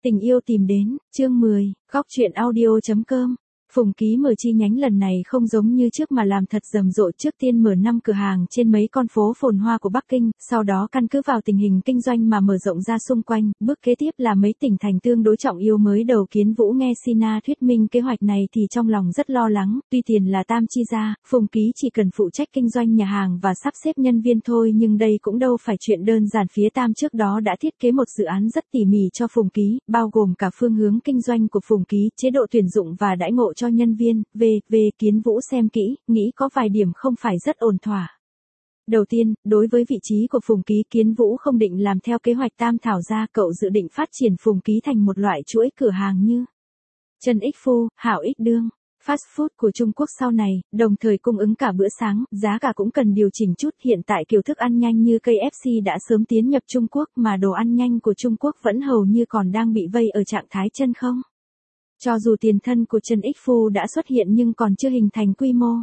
Tình yêu tìm đến, chương 10, góc truyện audio.com. Phùng Ký mở chi nhánh lần này không giống như trước mà làm thật rầm rộ, trước tiên mở 5 cửa hàng trên mấy con phố phồn hoa của Bắc Kinh, sau đó căn cứ vào tình hình kinh doanh mà mở rộng ra xung quanh, bước kế tiếp là mấy tỉnh thành tương đối trọng yếu mới đầu. Kiến Vũ nghe Sina thuyết minh kế hoạch này thì trong lòng rất lo lắng, tuy tiền là tam chi ra, Phùng Ký chỉ cần phụ trách kinh doanh nhà hàng và sắp xếp nhân viên thôi, nhưng đây cũng đâu phải chuyện đơn giản. Phía Tam trước đó đã thiết kế một dự án rất tỉ mỉ cho Phùng Ký, bao gồm cả phương hướng kinh doanh của Phùng Ký, chế độ tuyển dụng và đãi ngộ cho nhân viên, Kiến Vũ xem kỹ, nghĩ có vài điểm không phải rất ổn thỏa. Đầu tiên, đối với vị trí của Phùng Ký, Kiến Vũ không định làm theo kế hoạch Tam thảo ra, cậu dự định phát triển Phùng Ký thành một loại chuỗi cửa hàng như Trần Ích Phu, Hảo Ích Đương, fast food của Trung Quốc sau này, đồng thời cung ứng cả bữa sáng, giá cả cũng cần điều chỉnh chút. Hiện tại kiểu thức ăn nhanh như KFC đã sớm tiến nhập Trung Quốc, mà đồ ăn nhanh của Trung Quốc vẫn hầu như còn đang bị vây ở trạng thái chân không. Cho dù tiền thân của Trần Ích Phu đã xuất hiện nhưng còn chưa hình thành quy mô.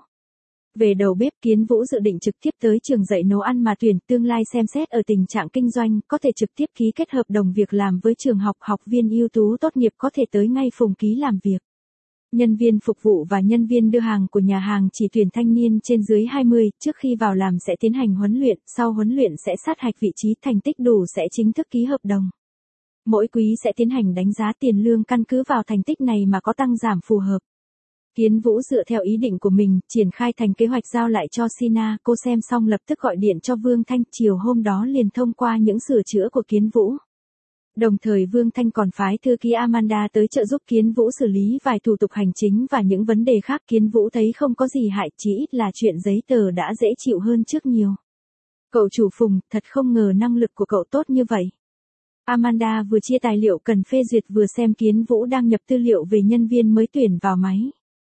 Về đầu bếp, Kiến Vũ dự định trực tiếp tới trường dạy nấu ăn mà tuyển, tương lai xem xét ở tình trạng kinh doanh, có thể trực tiếp ký kết hợp đồng việc làm với trường học, học viên ưu tú tốt nghiệp có thể tới ngay Phùng Ký làm việc. Nhân viên phục vụ và nhân viên đưa hàng của nhà hàng chỉ tuyển thanh niên trên dưới 20, trước khi vào làm sẽ tiến hành huấn luyện, sau huấn luyện sẽ sát hạch vị trí, thành tích đủ sẽ chính thức ký hợp đồng. Mỗi quý sẽ tiến hành đánh giá tiền lương, căn cứ vào thành tích này mà có tăng giảm phù hợp. Kiến Vũ dựa theo ý định của mình, triển khai thành kế hoạch giao lại cho Sina, cô xem xong lập tức gọi điện cho Vương Thanh, chiều hôm đó liền thông qua những sửa chữa của Kiến Vũ. Đồng thời Vương Thanh còn phái thư ký Amanda tới trợ giúp Kiến Vũ xử lý vài thủ tục hành chính và những vấn đề khác. Kiến Vũ thấy không có gì hại, chỉ ít là chuyện giấy tờ đã dễ chịu hơn trước nhiều. Cậu chủ Phùng, thật không ngờ năng lực của cậu tốt như vậy. Amanda vừa chia tài liệu cần phê duyệt vừa xem Kiến Vũ đang nhập tư liệu về nhân viên mới tuyển vào máy.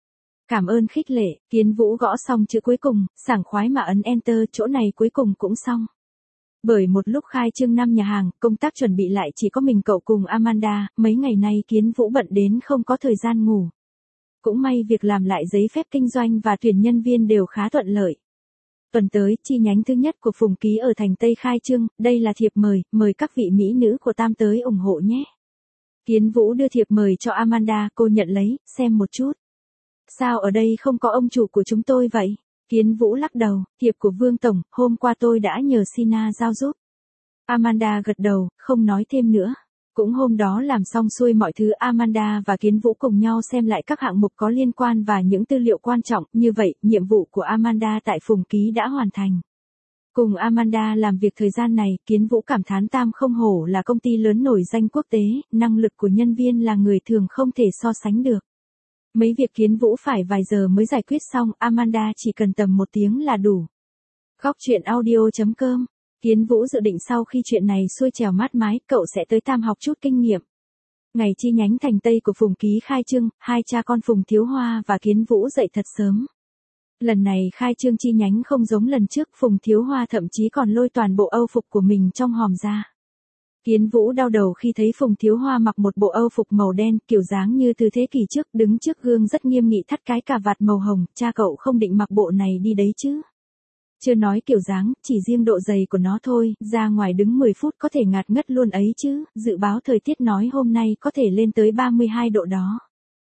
Cảm ơn khích lệ. Kiến Vũ gõ xong chữ cuối cùng, sảng khoái mà ấn Enter, chỗ này cuối cùng cũng xong. Bởi một lúc khai trương 5 nhà hàng, công tác chuẩn bị lại chỉ có mình cậu cùng Amanda, mấy ngày nay Kiến Vũ bận đến không có thời gian ngủ. Cũng may việc làm lại giấy phép kinh doanh và tuyển nhân viên đều khá thuận lợi. Tuần tới, chi nhánh thứ nhất của Phùng Ký ở thành Tây khai trương, đây là thiệp mời các vị mỹ nữ của Tam tới ủng hộ nhé. Kiến Vũ đưa thiệp mời cho Amanda, cô nhận lấy, xem một chút. Sao ở đây không có ông chủ của chúng tôi vậy? Kiến Vũ lắc đầu, thiệp của Vương Tổng, hôm qua tôi đã nhờ Sina giao giúp. Amanda gật đầu, không nói thêm nữa. Cũng hôm đó làm xong xuôi mọi thứ, Amanda và Kiến Vũ cùng nhau xem lại các hạng mục có liên quan và những tư liệu quan trọng, như vậy, nhiệm vụ của Amanda tại Phùng Ký đã hoàn thành. Cùng Amanda làm việc thời gian này, Kiến Vũ cảm thán Tam không hổ là công ty lớn nổi danh quốc tế, năng lực của nhân viên là người thường không thể so sánh được. Mấy việc Kiến Vũ phải vài giờ mới giải quyết xong, Amanda chỉ cần tầm 1 tiếng là đủ. Góc truyện audio.com. Kiến Vũ dự định sau khi chuyện này xuôi trèo mát mái, cậu sẽ tới Tam học chút kinh nghiệm. Ngày chi nhánh thành Tây của Phùng Ký khai trương, hai cha con Phùng Thiếu Hoa và Kiến Vũ dậy thật sớm. Lần này khai trương chi nhánh không giống lần trước, Phùng Thiếu Hoa thậm chí còn lôi toàn bộ âu phục của mình trong hòm ra. Kiến Vũ đau đầu khi thấy Phùng Thiếu Hoa mặc một bộ âu phục màu đen, kiểu dáng như từ thế kỷ trước, đứng trước gương rất nghiêm nghị thắt cái cà vạt màu hồng, cha cậu không định mặc bộ này đi đấy chứ. Chưa nói kiểu dáng, chỉ riêng độ dày của nó thôi, ra ngoài đứng 10 phút có thể ngạt ngất luôn ấy chứ, dự báo thời tiết nói hôm nay có thể lên tới 32 độ đó.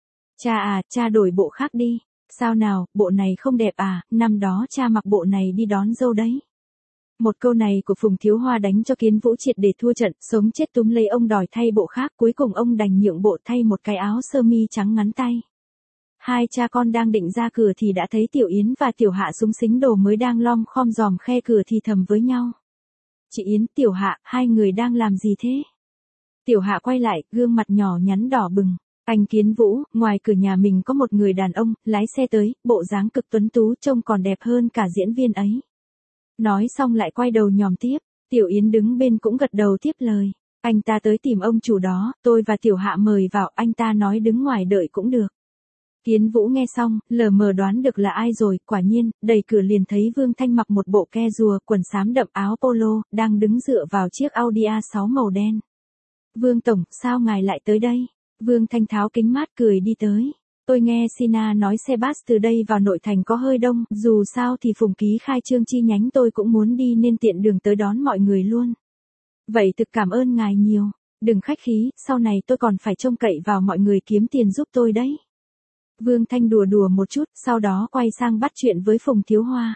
Cha đổi bộ khác đi. Sao nào, bộ này không đẹp à, năm đó cha mặc bộ này đi đón dâu đấy. Một câu này của Phùng Thiếu Hoa đánh cho Kiến Vũ triệt để thua trận, sống chết túm lấy ông đòi thay bộ khác, cuối cùng ông đành nhượng bộ thay một cái áo sơ mi trắng ngắn tay. Hai cha con đang định ra cửa thì đã thấy Tiểu Yến và Tiểu Hạ súng xính đồ mới đang lom khom dòm khe cửa thì thầm với nhau. Chị Yến, Tiểu Hạ, hai người đang làm gì thế? Tiểu Hạ quay lại, gương mặt nhỏ nhắn đỏ bừng. Anh Kiến Vũ, ngoài cửa nhà mình có một người đàn ông, lái xe tới, bộ dáng cực tuấn tú, trông còn đẹp hơn cả diễn viên ấy. Nói xong lại quay đầu nhòm tiếp, Tiểu Yến đứng bên cũng gật đầu tiếp lời. Anh ta tới tìm ông chủ đó, tôi và Tiểu Hạ mời vào, anh ta nói đứng ngoài đợi cũng được. Kiến Vũ nghe xong, lờ mờ đoán được là ai rồi, quả nhiên, đẩy cửa liền thấy Vương Thanh mặc một bộ ke rùa, quần xám đậm áo polo, đang đứng dựa vào chiếc Audi A6 màu đen. Vương Tổng, sao ngài lại tới đây? Vương Thanh tháo kính mát cười đi tới. Tôi nghe Sina nói xe bus từ đây vào nội thành có hơi đông, dù sao thì Phùng Ký khai trương chi nhánh tôi cũng muốn đi nên tiện đường tới đón mọi người luôn. Vậy thực cảm ơn ngài nhiều. Đừng khách khí, sau này tôi còn phải trông cậy vào mọi người kiếm tiền giúp tôi đấy. Vương Thanh đùa đùa một chút, sau đó quay sang bắt chuyện với Phùng Thiếu Hoa.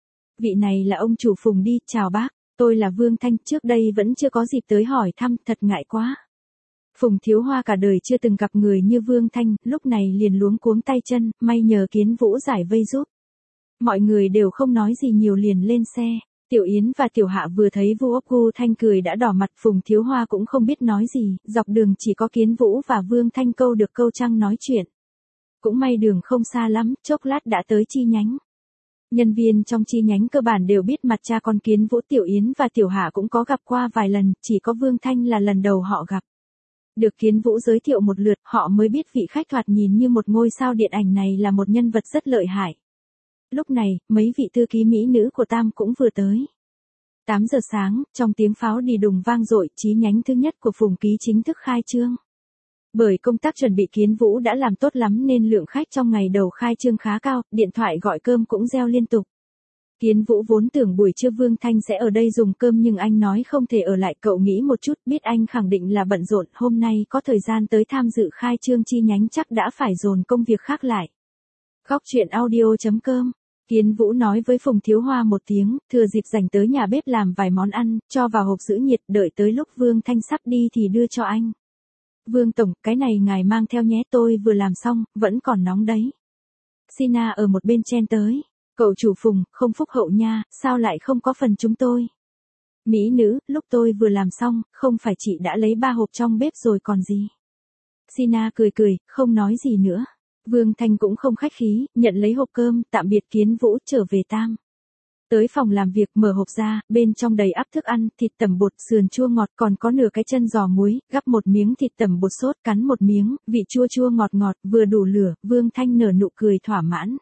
Vị này là ông chủ Phùng đi, chào bác, tôi là Vương Thanh, trước đây vẫn chưa có dịp tới hỏi thăm, thật ngại quá. Phùng Thiếu Hoa cả đời chưa từng gặp người như Vương Thanh, lúc này liền luống cuống tay chân, may nhờ Kiến Vũ giải vây giúp. Mọi người đều không nói gì nhiều liền lên xe. Tiểu Yến và Tiểu Hạ vừa thấy Vu Thanh cười đã đỏ mặt, Phùng Thiếu Hoa cũng không biết nói gì, dọc đường chỉ có Kiến Vũ và Vương Thanh câu được câu trăng nói chuyện. Cũng may đường không xa lắm, chốc lát đã tới chi nhánh. Nhân viên trong chi nhánh cơ bản đều biết mặt cha con Kiến Vũ, Tiểu Yến và Tiểu Hạ cũng có gặp qua vài lần, chỉ có Vương Thanh là lần đầu họ gặp. Được Kiến Vũ giới thiệu một lượt, họ mới biết vị khách thoạt nhìn như một ngôi sao điện ảnh này là một nhân vật rất lợi hại. Lúc này, mấy vị thư ký mỹ nữ của Tam cũng vừa tới. 8 giờ sáng, trong tiếng pháo đi đùng vang dội, chi nhánh thứ nhất của Phùng Ký chính thức khai trương. Bởi công tác chuẩn bị Kiến Vũ đã làm tốt lắm nên lượng khách trong ngày đầu khai trương khá cao, điện thoại gọi cơm cũng reo liên tục. Kiến Vũ vốn tưởng buổi trưa Vương Thanh sẽ ở đây dùng cơm nhưng anh nói không thể ở lại, cậu nghĩ một chút, biết anh khẳng định là bận rộn, hôm nay có thời gian tới tham dự khai trương chi nhánh chắc đã phải dồn công việc khác lại. Góc chuyện audio.com. Kiến Vũ nói với Phùng Thiếu Hoa một tiếng, thừa dịp rảnh tới nhà bếp làm vài món ăn, cho vào hộp giữ nhiệt, đợi tới lúc Vương Thanh sắp đi thì đưa cho anh. Vương Tổng, cái này ngài mang theo nhé, tôi vừa làm xong, vẫn còn nóng đấy. Sina ở một bên chen tới. Cậu chủ Phùng, không phúc hậu nha, sao lại không có phần chúng tôi? Mỹ nữ, lúc tôi vừa làm xong, không phải chị đã lấy 3 hộp trong bếp rồi còn gì? Sina cười cười, không nói gì nữa. Vương Thanh cũng không khách khí, nhận lấy hộp cơm, tạm biệt Kiến Vũ, trở về Tam. Tới phòng làm việc, mở hộp ra, bên trong đầy ắp thức ăn, thịt tẩm bột, sườn chua ngọt, còn có nửa cái chân giò muối, gắp một miếng thịt tẩm bột sốt, cắn một miếng, vị chua chua ngọt ngọt, vừa đủ lửa, Vương Thanh nở nụ cười thỏa mãn.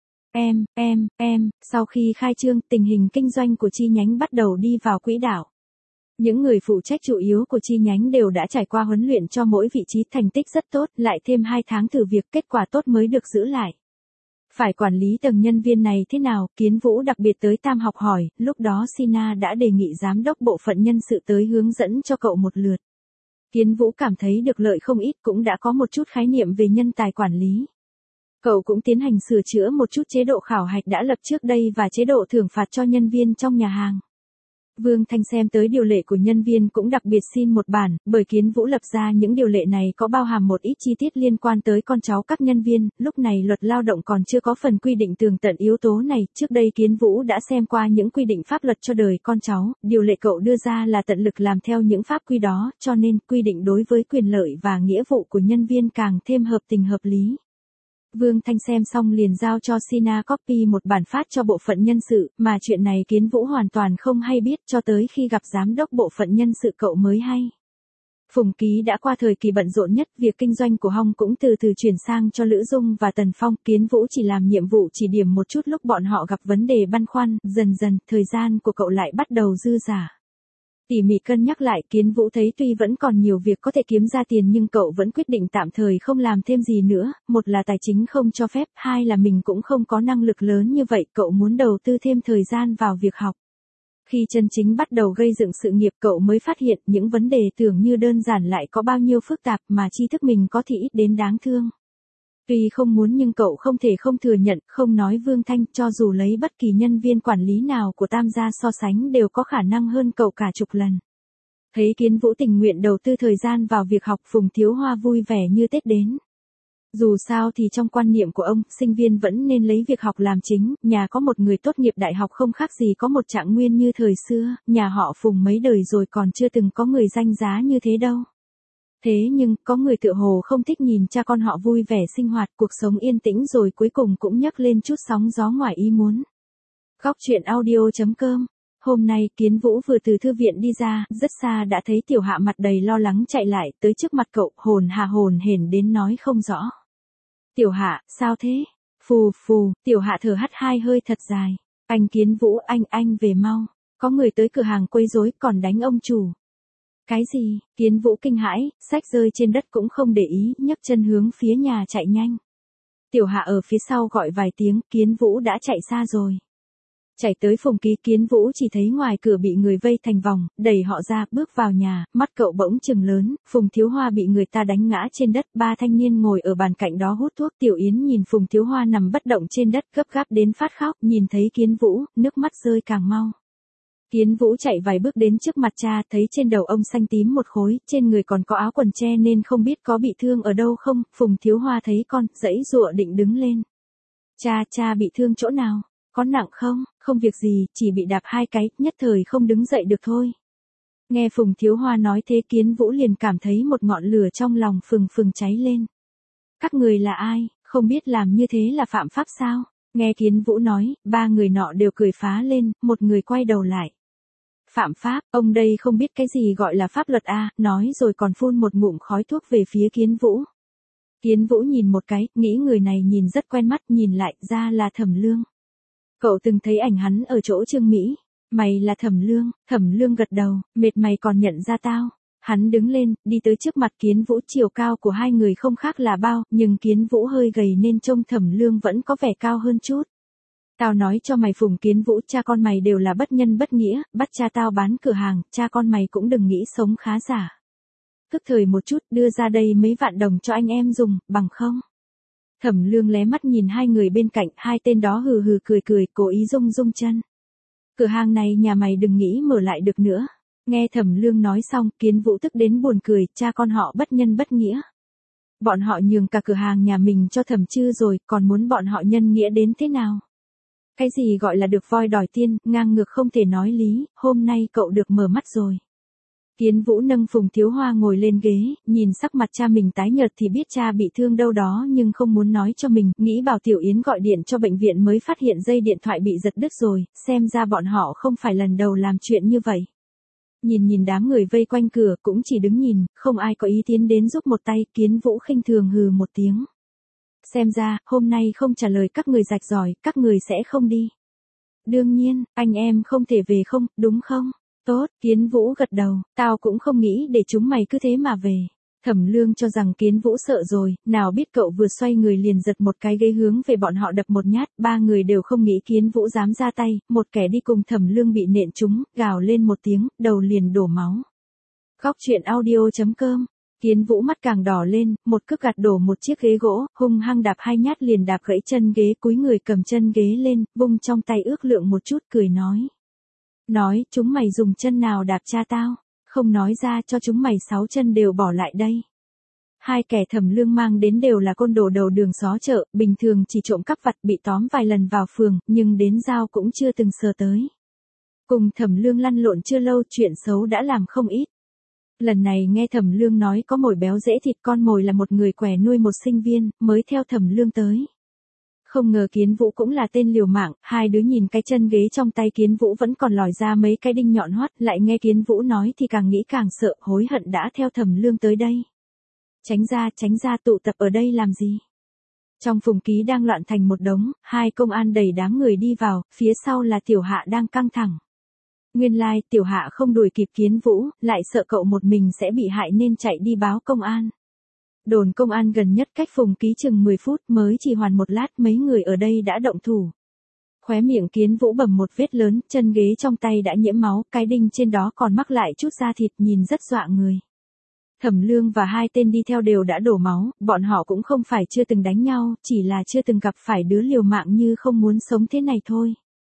Sau khi khai trương, tình hình kinh doanh của chi nhánh bắt đầu đi vào quỹ đạo. Những người phụ trách chủ yếu của chi nhánh đều đã trải qua huấn luyện cho mỗi vị trí, thành tích rất tốt, lại thêm 2 tháng thử việc, kết quả tốt mới được giữ lại. Phải quản lý tầng nhân viên này thế nào, Kiến Vũ đặc biệt tới Tam học hỏi, lúc đó Sina đã đề nghị giám đốc bộ phận nhân sự tới hướng dẫn cho cậu một lượt. Kiến Vũ cảm thấy được lợi không ít, cũng đã có một chút khái niệm về nhân tài quản lý. Cậu cũng tiến hành sửa chữa một chút chế độ khảo hạch đã lập trước đây và chế độ thưởng phạt cho nhân viên trong nhà hàng. Vương Thanh xem tới điều lệ của nhân viên cũng đặc biệt xin một bản, bởi Kiến Vũ lập ra những điều lệ này có bao hàm một ít chi tiết liên quan tới con cháu các nhân viên, lúc này luật lao động còn chưa có phần quy định tường tận yếu tố này, trước đây Kiến Vũ đã xem qua những quy định pháp luật cho đời con cháu, điều lệ cậu đưa ra là tận lực làm theo những pháp quy đó, cho nên quy định đối với quyền lợi và nghĩa vụ của nhân viên càng thêm hợp tình hợp lý. Vương Thanh xem xong liền giao cho Sina copy một bản phát cho bộ phận nhân sự, mà chuyện này Kiến Vũ hoàn toàn không hay biết cho tới khi gặp giám đốc bộ phận nhân sự cậu mới hay. Phùng Ký đã qua thời kỳ bận rộn nhất, việc kinh doanh của Hong cũng từ từ chuyển sang cho Lữ Dung và Tần Phong, Kiến Vũ chỉ làm nhiệm vụ chỉ điểm một chút lúc bọn họ gặp vấn đề băn khoăn, dần dần, thời gian của cậu lại bắt đầu dư dả. Tỉ mỉ cân nhắc lại, Kiến Vũ thấy tuy vẫn còn nhiều việc có thể kiếm ra tiền nhưng cậu vẫn quyết định tạm thời không làm thêm gì nữa, một là tài chính không cho phép, hai là mình cũng không có năng lực lớn như vậy, cậu muốn đầu tư thêm thời gian vào việc học. Khi chân chính bắt đầu gây dựng sự nghiệp cậu mới phát hiện những vấn đề tưởng như đơn giản lại có bao nhiêu phức tạp mà tri thức mình có thì ít đến đáng thương. Tuy không muốn nhưng cậu không thể không thừa nhận, không nói Vương Thanh, cho dù lấy bất kỳ nhân viên quản lý nào của Tam gia so sánh đều có khả năng hơn cậu cả chục lần. Thấy Kiến Vũ tình nguyện đầu tư thời gian vào việc học, Phùng Thiếu Hoa vui vẻ như Tết đến. Dù sao thì trong quan niệm của ông, sinh viên vẫn nên lấy việc học làm chính, nhà có một người tốt nghiệp đại học không khác gì có một Trạng Nguyên như thời xưa, nhà họ Phùng mấy đời rồi còn chưa từng có người danh giá như thế đâu. Thế nhưng, có người tựa hồ không thích nhìn cha con họ vui vẻ sinh hoạt, cuộc sống yên tĩnh rồi cuối cùng cũng nhấc lên chút sóng gió ngoài ý muốn. Góc chuyện audio.com. Hôm nay, Kiến Vũ vừa từ thư viện đi ra, rất xa đã thấy Tiểu Hạ mặt đầy lo lắng chạy lại, tới trước mặt cậu, hồn hển đến nói không rõ. Tiểu Hạ, sao thế? Phù, Tiểu Hạ thở hắt hai hơi thật dài. Anh Kiến Vũ, anh về mau. Có người tới cửa hàng quấy rối còn đánh ông chủ. Cái gì? Kiến Vũ kinh hãi, sách rơi trên đất cũng không để ý, nhấc chân hướng phía nhà chạy nhanh. Tiểu Hạ ở phía sau gọi vài tiếng, Kiến Vũ đã chạy xa rồi. Chạy tới Phùng Ký, Kiến Vũ chỉ thấy ngoài cửa bị người vây thành vòng, đẩy họ ra, bước vào nhà, mắt cậu bỗng trừng lớn, Phùng Thiếu Hoa bị người ta đánh ngã trên đất, ba thanh niên ngồi ở bàn cạnh đó hút thuốc. Tiểu Yến nhìn Phùng Thiếu Hoa nằm bất động trên đất, gấp gáp đến phát khóc, nhìn thấy Kiến Vũ, nước mắt rơi càng mau. Kiến Vũ chạy vài bước đến trước mặt cha, thấy trên đầu ông xanh tím một khối, trên người còn có áo quần che nên không biết có bị thương ở đâu không. Phùng Thiếu Hoa thấy con, giãy giụa định đứng lên. Cha bị thương chỗ nào? Có nặng không? Không việc gì, chỉ bị đạp 2 cái, nhất thời không đứng dậy được thôi. Nghe Phùng Thiếu Hoa nói thế, Kiến Vũ liền cảm thấy một ngọn lửa trong lòng phừng phừng cháy lên. Các người là ai, không biết làm như thế là phạm pháp sao? Nghe Kiến Vũ nói, ba người nọ đều cười phá lên, một người quay đầu lại. Phạm pháp, ông đây không biết cái gì gọi là pháp luật à, nói rồi còn phun một ngụm khói thuốc về phía Kiến Vũ. Kiến Vũ nhìn một cái, nghĩ người này nhìn rất quen mắt, nhìn lại, ra là Thẩm Lương. Cậu từng thấy ảnh hắn ở chỗ Trương Mỹ. Mày là Thẩm Lương gật đầu, mệt mày còn nhận ra tao. Hắn đứng lên, đi tới trước mặt Kiến Vũ, chiều cao của hai người không khác là bao, nhưng Kiến Vũ hơi gầy nên trông Thẩm Lương vẫn có vẻ cao hơn chút. Tao nói cho mày Phùng Kiến Vũ, cha con mày đều là bất nhân bất nghĩa, bắt cha tao bán cửa hàng, cha con mày cũng đừng nghĩ sống khá giả. Tức thời một chút, đưa ra đây mấy vạn đồng cho anh em dùng, bằng không? Thẩm Lương lé mắt nhìn hai người bên cạnh, hai tên đó hừ hừ cười, cố ý rung chân. Cửa hàng này nhà mày đừng nghĩ mở lại được nữa. Nghe Thẩm Lương nói xong, Kiến Vũ tức đến buồn cười, cha con họ bất nhân bất nghĩa. Bọn họ nhường cả cửa hàng nhà mình cho Thẩm Trư rồi, còn muốn bọn họ nhân nghĩa đến thế nào? Cái gì gọi là được voi đòi tiên, ngang ngược không thể nói lý, hôm nay cậu được mở mắt rồi. Kiến Vũ nâng Phùng Thiếu Hoa ngồi lên ghế, nhìn sắc mặt cha mình tái nhợt thì biết cha bị thương đâu đó nhưng không muốn nói cho mình, nghĩ bảo Tiểu Yến gọi điện cho bệnh viện mới phát hiện dây điện thoại bị giật đứt rồi, xem ra bọn họ không phải lần đầu làm chuyện như vậy. Nhìn đám người vây quanh cửa cũng chỉ đứng nhìn, không ai có ý tiến đến giúp một tay, Kiến Vũ khinh thường hừ một tiếng. Xem ra, hôm nay không trả lời các người rạch ròi, các người sẽ không đi. Đương nhiên, anh em không thể về không, đúng không? Tốt, Kiến Vũ gật đầu, tao cũng không nghĩ để chúng mày cứ thế mà về. Thẩm Lương cho rằng Kiến Vũ sợ rồi, nào biết cậu vừa xoay người liền giật một cái ghế hướng về bọn họ đập một nhát, ba người đều không nghĩ Kiến Vũ dám ra tay, một kẻ đi cùng Thẩm Lương bị nện trúng, gào lên một tiếng, đầu liền đổ máu. Góc truyện audio.com. Kiến Vũ mắt càng đỏ lên, một cước gạt đổ một chiếc ghế gỗ, hung hăng đạp 2 nhát liền đạp gãy chân ghế, cúi người cầm chân ghế lên, vung trong tay ước lượng một chút cười nói. Nói, chúng mày dùng chân nào đạp cha tao, không nói ra cho chúng mày 6 chân đều bỏ lại đây. Hai kẻ Thẩm Lương mang đến đều là côn đồ đầu đường xó chợ, bình thường chỉ trộm cắp vặt bị tóm vài lần vào phường, nhưng đến dao cũng chưa từng sờ tới. Cùng Thẩm Lương lăn lộn chưa lâu chuyện xấu đã làm không ít. Lần này nghe Thẩm Lương nói có mồi béo dễ thịt, con mồi là một người què nuôi một sinh viên, mới theo Thẩm Lương tới. Không ngờ Kiến Vũ cũng là tên liều mạng, hai đứa nhìn cái chân ghế trong tay Kiến Vũ vẫn còn lòi ra mấy cái đinh nhọn hoắt, lại nghe Kiến Vũ nói thì càng nghĩ càng sợ, hối hận đã theo Thẩm Lương tới đây. Tránh ra, tụ tập ở đây làm gì? Trong Phùng Ký đang loạn thành một đống, hai công an đẩy đám người đi vào, phía sau là Tiểu Hạ đang căng thẳng. Nguyên lai, Tiểu Hạ không đuổi kịp Kiến Vũ, lại sợ cậu một mình sẽ bị hại nên chạy đi báo công an. Đồn công an gần nhất cách Phùng Ký chừng 10 phút, mới chỉ hoàn một lát mấy người ở đây đã động thủ. Khóe miệng Kiến Vũ bầm một vết lớn, chân ghế trong tay đã nhiễm máu, cái đinh trên đó còn mắc lại chút da thịt, nhìn rất dọa người. Thẩm Lương và hai tên đi theo đều đã đổ máu, bọn họ cũng không phải chưa từng đánh nhau, chỉ là chưa từng gặp phải đứa liều mạng như không muốn sống thế này thôi.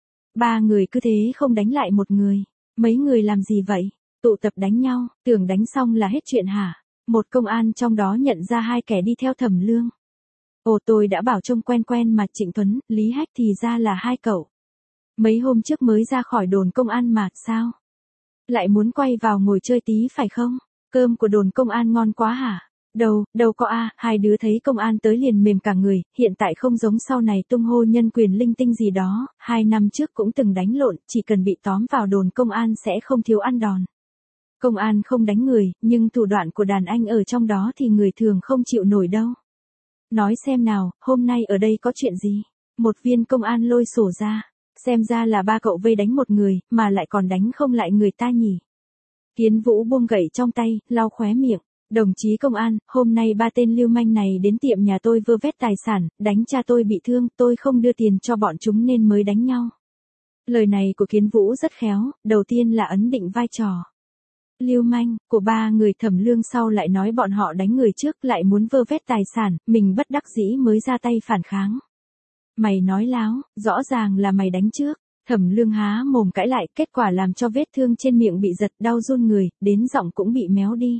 Ba người cứ thế không đánh lại một người. Mấy người làm gì vậy? Tụ tập đánh nhau, tưởng đánh xong là hết chuyện hả? Một công an trong đó nhận ra hai kẻ đi theo Thẩm Lương. Ồ, tôi đã bảo trông quen mà, Trịnh Tuấn, Lý Hách thì ra là hai cậu. Mấy hôm trước mới ra khỏi đồn công an mà, sao? Lại muốn quay vào ngồi chơi tí phải không? Cơm của đồn công an ngon quá hả? Đâu có a, hai đứa thấy công an tới liền mềm cả người, hiện tại không giống sau này tung hô nhân quyền linh tinh gì đó, 2 năm trước cũng từng đánh lộn, chỉ cần bị tóm vào đồn công an sẽ không thiếu ăn đòn. Công an không đánh người, nhưng thủ đoạn của đàn anh ở trong đó thì người thường không chịu nổi đâu. Nói xem nào, hôm nay ở đây có chuyện gì? Một viên công an lôi sổ ra, xem ra là ba cậu vây đánh một người, mà lại còn đánh không lại người ta nhỉ. Kiến Vũ buông gậy trong tay, lau khóe miệng. Đồng chí công an, hôm nay ba tên lưu manh này đến tiệm nhà tôi vơ vét tài sản, đánh cha tôi bị thương, tôi không đưa tiền cho bọn chúng nên mới đánh nhau. Lời này của Kiến Vũ rất khéo, đầu tiên là ấn định vai trò lưu manh của ba người Thẩm Lương, sau lại nói bọn họ đánh người trước, lại muốn vơ vét tài sản, mình bất đắc dĩ mới ra tay phản kháng. Mày nói láo, rõ ràng là mày đánh trước. Thẩm Lương há mồm cãi lại, kết quả làm cho vết thương trên miệng bị giật đau run người, đến giọng cũng bị méo đi.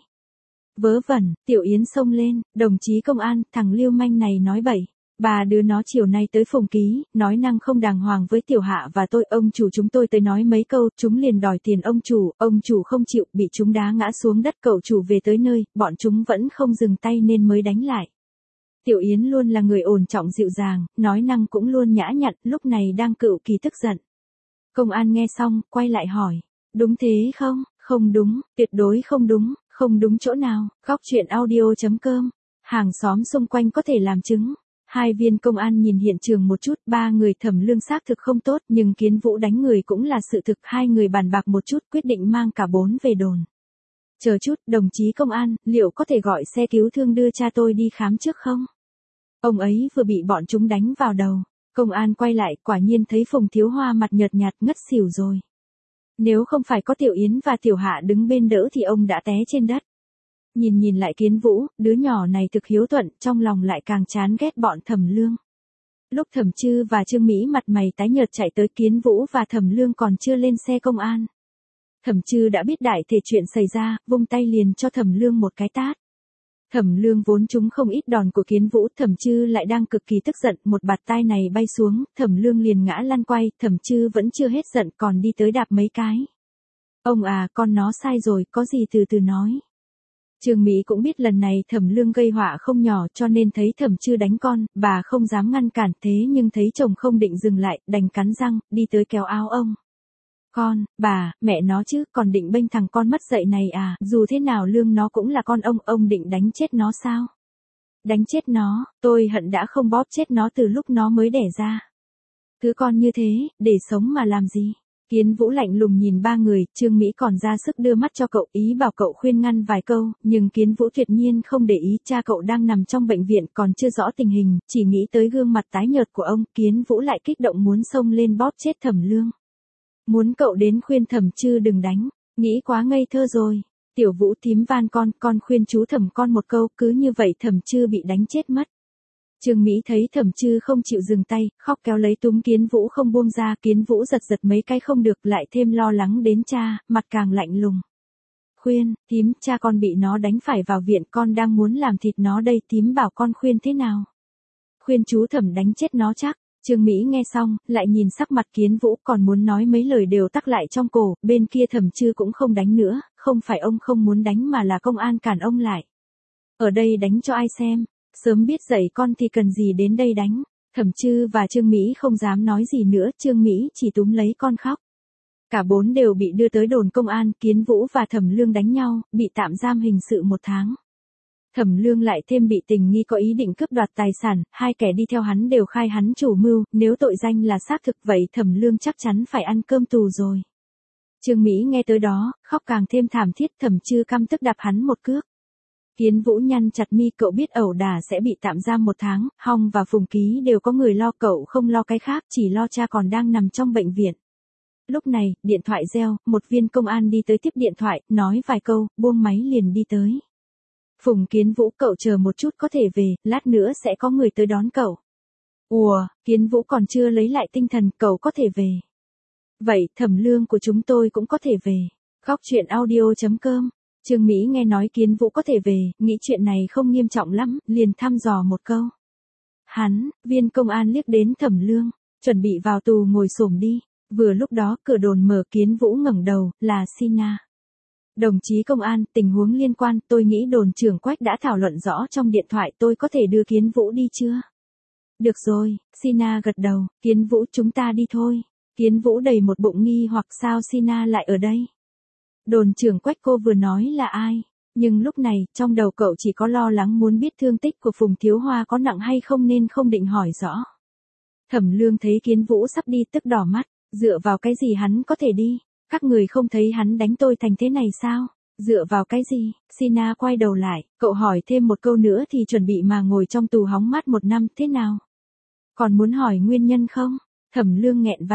Vớ vẩn, Tiểu Yến xông lên, đồng chí công an, thằng lưu manh này nói bậy. Bà đứa nó chiều nay tới Phùng Ký, nói năng không đàng hoàng với Tiểu Hạ và tôi, ông chủ chúng tôi tới nói mấy câu, chúng liền đòi tiền ông chủ không chịu, bị chúng đá ngã xuống đất, cậu chủ về tới nơi, bọn chúng vẫn không dừng tay nên mới đánh lại. Tiểu Yến luôn là người ổn trọng dịu dàng, nói năng cũng luôn nhã nhặn, lúc này đang cự kỳ tức giận. Công an nghe xong, quay lại hỏi, đúng thế không? Không đúng, tuyệt đối không đúng, không đúng chỗ nào? Góc chuyện audio.com, hàng xóm xung quanh có thể làm chứng. Hai viên công an nhìn hiện trường một chút, ba người Thẩm Lương xác thực không tốt, nhưng Kiến Vũ đánh người cũng là sự thực, hai người bàn bạc một chút quyết định mang cả bốn về đồn. Chờ chút, đồng chí công an, liệu có thể gọi xe cứu thương đưa cha tôi đi khám trước không? Ông ấy vừa bị bọn chúng đánh vào đầu. Công an quay lại, quả nhiên thấy Phùng Thiếu Hoa mặt nhợt nhạt ngất xỉu rồi. Nếu không phải có Tiểu Yến và Tiểu Hạ đứng bên đỡ thì ông đã té trên đất. Nhìn lại Kiến Vũ, đứa nhỏ này thực hiếu thuận, trong lòng lại càng chán ghét bọn Thẩm Lương. Lúc Thẩm Chư và Trương Mỹ mặt mày tái nhợt chạy tới, Kiến Vũ và Thẩm Lương còn chưa lên xe công an. Thẩm Chư đã biết đại thể chuyện xảy ra, vung tay liền cho Thẩm Lương một cái tát. Thẩm Lương vốn trúng không ít đòn của Kiến Vũ, Thẩm Chư lại đang cực kỳ tức giận, một bạt tai này bay xuống, Thẩm Lương liền ngã lăn quay, Thẩm Chư vẫn chưa hết giận còn đi tới đạp mấy cái. Ông à, con nó sai rồi, có gì từ từ nói. Trương Mỹ cũng biết lần này Thẩm Lương gây họa không nhỏ, cho nên thấy Thẩm Chư đánh con, bà không dám ngăn cản, thế nhưng thấy chồng không định dừng lại, đành cắn răng, đi tới kéo áo ông. Con, bà, mẹ nó chứ, còn định bênh thằng con mất dạy này à, dù thế nào Lương nó cũng là con ông định đánh chết nó sao? Đánh chết nó, tôi hận đã không bóp chết nó từ lúc nó mới đẻ ra. Thứ con như thế, để sống mà làm gì? Kiến Vũ lạnh lùng nhìn ba người, Trương Mỹ còn ra sức đưa mắt cho cậu, ý bảo cậu khuyên ngăn vài câu, nhưng Kiến Vũ tuyệt nhiên không để ý, cha cậu đang nằm trong bệnh viện còn chưa rõ tình hình, chỉ nghĩ tới gương mặt tái nhợt của ông, Kiến Vũ lại kích động muốn xông lên bóp chết Thẩm Lương. Muốn cậu đến khuyên Thẩm Chư đừng đánh, nghĩ quá ngây thơ rồi. Tiểu Vũ thím van con khuyên chú Thẩm con một câu, cứ như vậy Thẩm Chư bị đánh chết mất. Trương Mỹ thấy Thẩm Chư không chịu dừng tay, khóc kéo lấy túm Kiến Vũ không buông ra, Kiến Vũ giật mấy cái không được, lại thêm lo lắng đến cha, mặt càng lạnh lùng. Khuyên, thím, cha con bị nó đánh phải vào viện, con đang muốn làm thịt nó đây, thím bảo con khuyên thế nào? Khuyên chú Thẩm đánh chết nó chắc. Trương Mỹ nghe xong, lại nhìn sắc mặt Kiến Vũ, còn muốn nói mấy lời đều tắc lại trong cổ, bên kia Thẩm Chư cũng không đánh nữa, không phải ông không muốn đánh mà là công an cản ông lại. Ở đây đánh cho ai xem, sớm biết dạy con thì cần gì đến đây đánh. Thẩm Chư và Trương Mỹ không dám nói gì nữa, Trương Mỹ chỉ túm lấy con khóc. Cả bốn đều bị đưa tới đồn công an, Kiến Vũ và Thẩm Lương đánh nhau, bị tạm giam hình sự 1 tháng. Thẩm Lương lại thêm bị tình nghi có ý định cướp đoạt tài sản, hai kẻ đi theo hắn đều khai hắn chủ mưu, nếu tội danh là xác thực vậy Thẩm Lương chắc chắn phải ăn cơm tù rồi. Trương Mỹ nghe tới đó, khóc càng thêm thảm thiết, Thẩm Chư căm tức đạp hắn một cước. Kiến Vũ nhăn chặt mi, cậu biết ẩu đả sẽ bị tạm giam 1 tháng, Hong và Phùng Ký đều có người lo, cậu không lo cái khác, chỉ lo cha còn đang nằm trong bệnh viện. Lúc này, điện thoại reo, một viên công an đi tới tiếp điện thoại, nói vài câu, buông máy liền đi tới. Phùng Kiến Vũ, cậu chờ một chút có thể về, lát nữa sẽ có người tới đón cậu. Ùa, Kiến Vũ còn chưa lấy lại tinh thần, cậu có thể về. Vậy, Thẩm Lương của chúng tôi cũng có thể về. Góc chuyện audio.com, Trương Mỹ nghe nói Kiến Vũ có thể về, nghĩ chuyện này không nghiêm trọng lắm, liền thăm dò một câu. Hắn, viên công an liếc đến Thẩm Lương, chuẩn bị vào tù ngồi xổm đi. Vừa lúc đó cửa đồn mở, Kiến Vũ ngẩng đầu, là Sina. Đồng chí công an, tình huống liên quan, tôi nghĩ đồn trưởng Quách đã thảo luận rõ trong điện thoại, tôi có thể đưa Kiến Vũ đi chưa? Được rồi, Sina gật đầu, Kiến Vũ chúng ta đi thôi. Kiến Vũ đầy một bụng nghi hoặc sao Sina lại ở đây? Đồn trưởng Quách cô vừa nói là ai? Nhưng lúc này, trong đầu cậu chỉ có lo lắng muốn biết thương tích của Phùng Thiếu Hoa có nặng hay không nên không định hỏi rõ. Thẩm Lương thấy Kiến Vũ sắp đi tức đỏ mắt, dựa vào cái gì hắn có thể đi? Các người không thấy hắn đánh tôi thành thế này sao? Dựa vào cái gì? Sina quay đầu lại, cậu hỏi thêm một câu nữa thì chuẩn bị mà ngồi trong tù hóng mát 1 năm, thế nào? Còn muốn hỏi nguyên nhân không? Thẩm Lương nghẹn vằn mắt,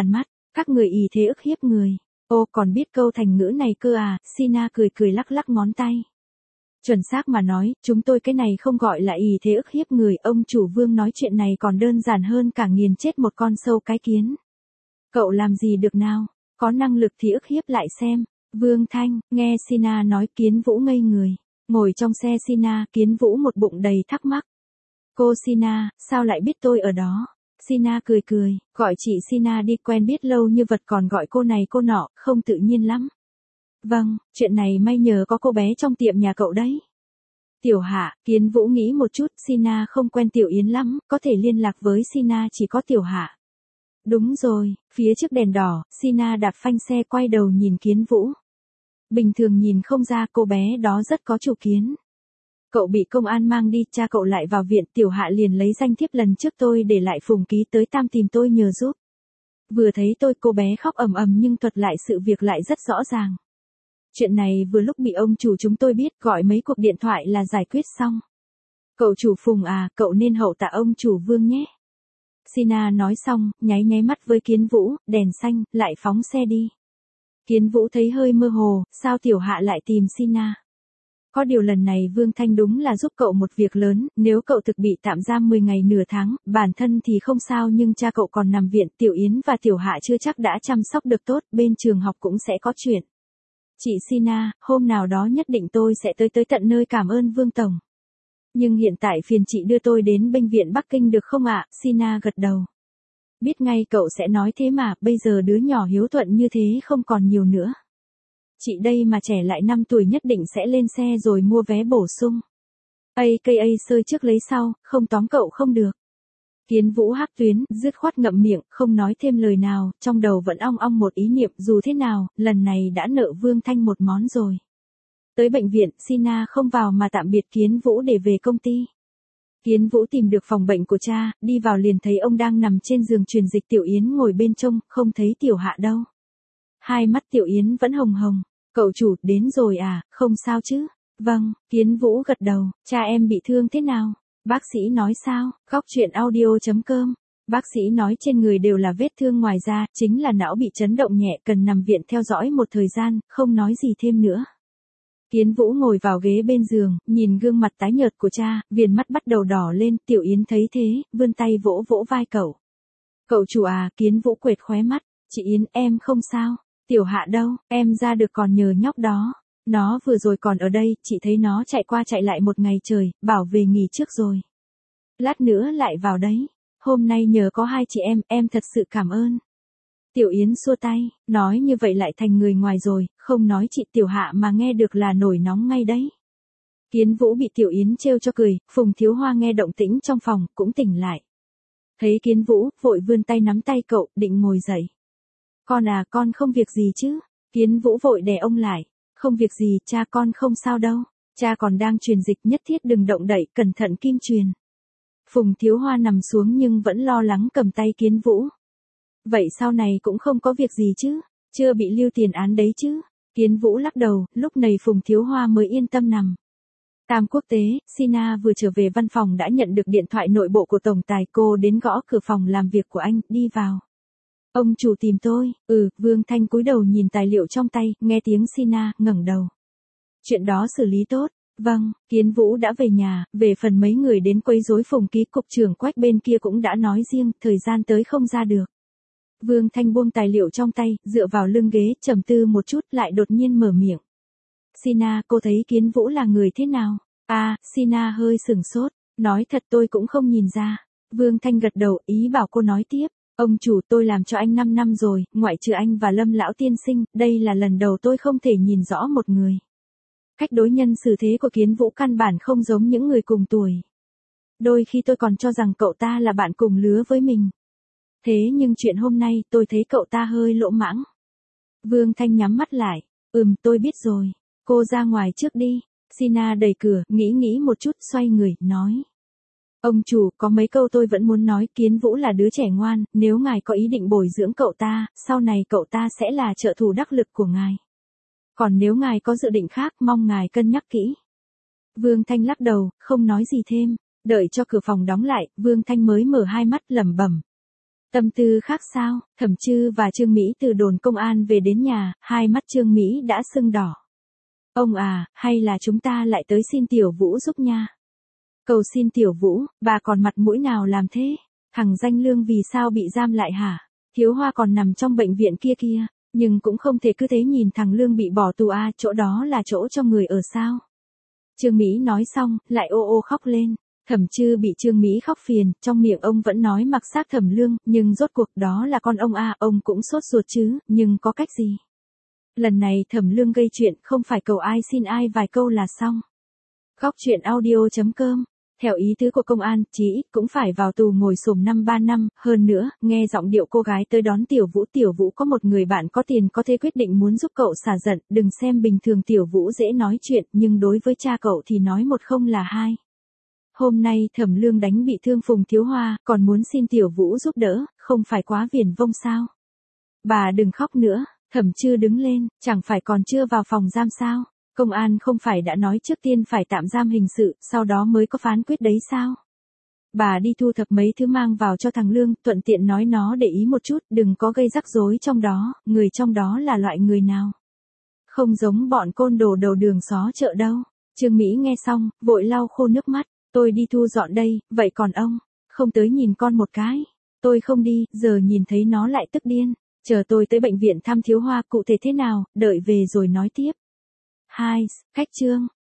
Các người ỷ thế ức hiếp người. Ô còn biết câu thành ngữ này cơ à, Sina cười cười lắc lắc ngón tay. Chuẩn xác mà nói, chúng tôi cái này không gọi là ỷ thế ức hiếp người, ông chủ Vương nói chuyện này còn đơn giản hơn cả nghiền chết một con sâu cái kiến. Cậu làm gì được nào, có năng lực thì ức hiếp lại xem. Vương Thanh, nghe Sina nói Kiến Vũ ngây người. Ngồi trong xe Sina, Kiến Vũ một bụng đầy thắc mắc. Cô Sina, sao lại biết tôi ở đó? Sina cười cười, gọi chị Sina đi, quen biết lâu như vật còn gọi cô này cô nọ, không tự nhiên lắm. Vâng, chuyện này may nhờ có cô bé trong tiệm nhà cậu đấy. Tiểu Hạ, Kiến Vũ nghĩ một chút, Sina không quen Tiểu Yến lắm, có thể liên lạc với Sina chỉ có Tiểu Hạ. Đúng rồi, phía trước đèn đỏ, Sina đạp phanh xe quay đầu nhìn Kiến Vũ. Bình thường nhìn không ra cô bé đó rất có chủ kiến. Cậu bị công an mang đi, cha cậu lại vào viện, Tiểu Hạ liền lấy danh thiếp lần trước tôi để lại Phùng Ký tới Tam tìm tôi nhờ giúp. Vừa thấy tôi cô bé khóc ầm ầm nhưng thuật lại sự việc lại rất rõ ràng. Chuyện này vừa lúc bị ông chủ chúng tôi biết, gọi mấy cuộc điện thoại là giải quyết xong. Cậu chủ Phùng à, cậu nên hậu tạ ông chủ Vương nhé. Sina nói xong, nháy nháy mắt với Kiến Vũ, đèn xanh, lại phóng xe đi. Kiến Vũ thấy hơi mơ hồ, sao Tiểu Hạ lại tìm Sina? Có điều lần này Vương Thanh đúng là giúp cậu một việc lớn, nếu cậu thực bị tạm giam 10 ngày nửa tháng, bản thân thì không sao nhưng cha cậu còn nằm viện, Tiểu Yến và Tiểu Hạ chưa chắc đã chăm sóc được tốt, bên trường học cũng sẽ có chuyện. Chị Sina, hôm nào đó nhất định tôi sẽ tới tận nơi cảm ơn Vương Tổng. Nhưng hiện tại phiền chị đưa tôi đến bệnh viện Bắc Kinh được không ạ? Sina gật đầu. Biết ngay cậu sẽ nói thế mà, bây giờ đứa nhỏ hiếu thuận như thế không còn nhiều nữa. Chị đây mà trẻ lại 5 tuổi nhất định sẽ lên xe rồi mua vé bổ sung. AKA sơi trước lấy sau, không tóm cậu không được. Kiến Vũ hắc tuyến, dứt khoát ngậm miệng, không nói thêm lời nào, trong đầu vẫn ong ong một ý niệm, dù thế nào, lần này đã nợ Vương Thanh một món rồi. Tới bệnh viện, Sina không vào mà tạm biệt Kiến Vũ để về công ty. Kiến Vũ tìm được phòng bệnh của cha, đi vào liền thấy ông đang nằm trên giường truyền dịch, Tiểu Yến ngồi bên trông, không thấy Tiểu Hạ đâu. Hai mắt Tiểu Yến vẫn hồng hồng. Cậu chủ, đến rồi à, không sao chứ? Vâng, Kiến Vũ gật đầu, cha em bị thương thế nào? Bác sĩ nói sao? Góc chuyện audio.com. Bác sĩ nói trên người đều là vết thương, ngoài ra, chính là não bị chấn động nhẹ, cần nằm viện theo dõi một thời gian, không nói gì thêm nữa. Kiến Vũ ngồi vào ghế bên giường, nhìn gương mặt tái nhợt của cha, viền mắt bắt đầu đỏ lên, Tiểu Yến thấy thế, vươn tay vỗ vỗ vai cậu. Cậu chủ à, Kiến Vũ quệt khóe mắt, chị Yến, em không sao. Tiểu Hạ đâu, em ra được còn nhờ nhóc đó. Nó vừa rồi còn ở đây, chị thấy nó chạy qua chạy lại một ngày trời, bảo về nghỉ trước rồi. Lát nữa lại vào đấy. Hôm nay nhờ có hai chị em thật sự cảm ơn. Tiểu Yến xua tay, nói như vậy lại thành người ngoài rồi, không nói chị Tiểu Hạ mà nghe được là nổi nóng ngay đấy. Kiến Vũ bị Tiểu Yến trêu cho cười, Phùng Thiếu Hoa nghe động tĩnh trong phòng, cũng tỉnh lại. Thấy Kiến Vũ, vội vươn tay nắm tay cậu, định ngồi dậy. Con à, con không việc gì chứ? Kiến Vũ vội đè ông lại. Không việc gì, cha con không sao đâu. Cha còn đang truyền dịch, nhất thiết đừng động đậy, cẩn thận kim truyền. Phùng Thiếu Hoa nằm xuống nhưng vẫn lo lắng cầm tay Kiến Vũ. Vậy sau này cũng không có việc gì chứ? Chưa bị lưu tiền án đấy chứ? Kiến Vũ lắc đầu, lúc này Phùng Thiếu Hoa mới yên tâm nằm. Tam Quốc tế, Sina vừa trở về văn phòng đã nhận được điện thoại nội bộ của tổng tài, cô đến gõ cửa phòng làm việc của anh, đi vào. Ông chủ tìm tôi, Vương Thanh cúi đầu nhìn tài liệu trong tay, nghe tiếng Sina, ngẩng đầu. Chuyện đó xử lý tốt, vâng, Kiến Vũ đã về nhà, về phần mấy người đến quấy rối Phùng Ký, cục trưởng Quách bên kia cũng đã nói riêng, thời gian tới không ra được. Vương Thanh buông tài liệu trong tay, dựa vào lưng ghế, trầm tư một chút, lại đột nhiên mở miệng. Sina, cô thấy Kiến Vũ là người thế nào? Sina hơi sửng sốt, nói thật tôi cũng không nhìn ra. Vương Thanh gật đầu, ý bảo cô nói tiếp. Ông chủ, tôi làm cho anh 5 năm rồi, ngoại trừ anh và Lâm lão tiên sinh, đây là lần đầu tôi không thể nhìn rõ một người. Cách đối nhân xử thế của Kiến Vũ căn bản không giống những người cùng tuổi. Đôi khi tôi còn cho rằng cậu ta là bạn cùng lứa với mình. Thế nhưng chuyện hôm nay, tôi thấy cậu ta hơi lỗ mãng. Vương Thanh nhắm mắt lại. Tôi biết rồi. Cô ra ngoài trước đi. Sina đẩy cửa, nghĩ một chút, xoay người, nói. Ông chủ, có mấy câu tôi vẫn muốn nói, Kiến Vũ là đứa trẻ ngoan, nếu ngài có ý định bồi dưỡng cậu ta, sau này cậu ta sẽ là trợ thủ đắc lực của ngài. Còn nếu ngài có dự định khác, mong ngài cân nhắc kỹ. Vương Thanh lắc đầu, không nói gì thêm, đợi cho cửa phòng đóng lại, Vương Thanh mới mở hai mắt lẩm bẩm. Tâm tư khác sao? Thẩm Trư và Trương Mỹ từ đồn công an về đến nhà, hai mắt Trương Mỹ đã sưng đỏ. Ông à, hay là chúng ta lại tới xin Tiểu Vũ giúp nha. Cầu xin Tiểu Vũ, bà còn mặt mũi nào làm thế? Thằng Danh Lương vì sao bị giam lại hả? Thiếu Hoa còn nằm trong bệnh viện kia kia, nhưng cũng không thể cứ thế nhìn thằng Lương bị bỏ tù à, chỗ đó là chỗ cho người ở sao? Trương Mỹ nói xong, lại ô ô khóc lên. Thẩm Trư bị Trương Mỹ khóc phiền, trong miệng ông vẫn nói mặc xác Thẩm Lương, nhưng rốt cuộc đó là con ông à, ông cũng sốt ruột chứ, nhưng có cách gì? Lần này Thẩm Lương gây chuyện, không phải cầu ai xin ai vài câu là xong. Góc truyện audio.com. Theo ý tứ của công an, chí ít cũng phải vào tù ngồi xổm 5-3 năm, hơn nữa, nghe giọng điệu cô gái tới đón Tiểu Vũ có một người bạn có tiền có thể quyết định muốn giúp cậu xả giận, đừng xem bình thường Tiểu Vũ dễ nói chuyện, nhưng đối với cha cậu thì nói một không là hai. Hôm nay Thẩm Lương đánh bị thương Phùng Thiếu Hoa, còn muốn xin Tiểu Vũ giúp đỡ, không phải quá viển vông sao? Bà đừng khóc nữa, Thẩm Trư đứng lên, chẳng phải còn chưa vào phòng giam sao? Công an không phải đã nói trước tiên phải tạm giam hình sự, sau đó mới có phán quyết đấy sao? Bà đi thu thập mấy thứ mang vào cho thằng Lương, thuận tiện nói nó để ý một chút, đừng có gây rắc rối trong đó, người trong đó là loại người nào? Không giống bọn côn đồ đầu đường xó chợ đâu. Trương Mỹ nghe xong, vội lau khô nước mắt, tôi đi thu dọn đây, vậy còn ông, không tới nhìn con một cái. Tôi không đi, giờ nhìn thấy nó lại tức điên, chờ tôi tới bệnh viện thăm Thiếu Hoa cụ thể thế nào, đợi về rồi nói tiếp. 2. Khách trương.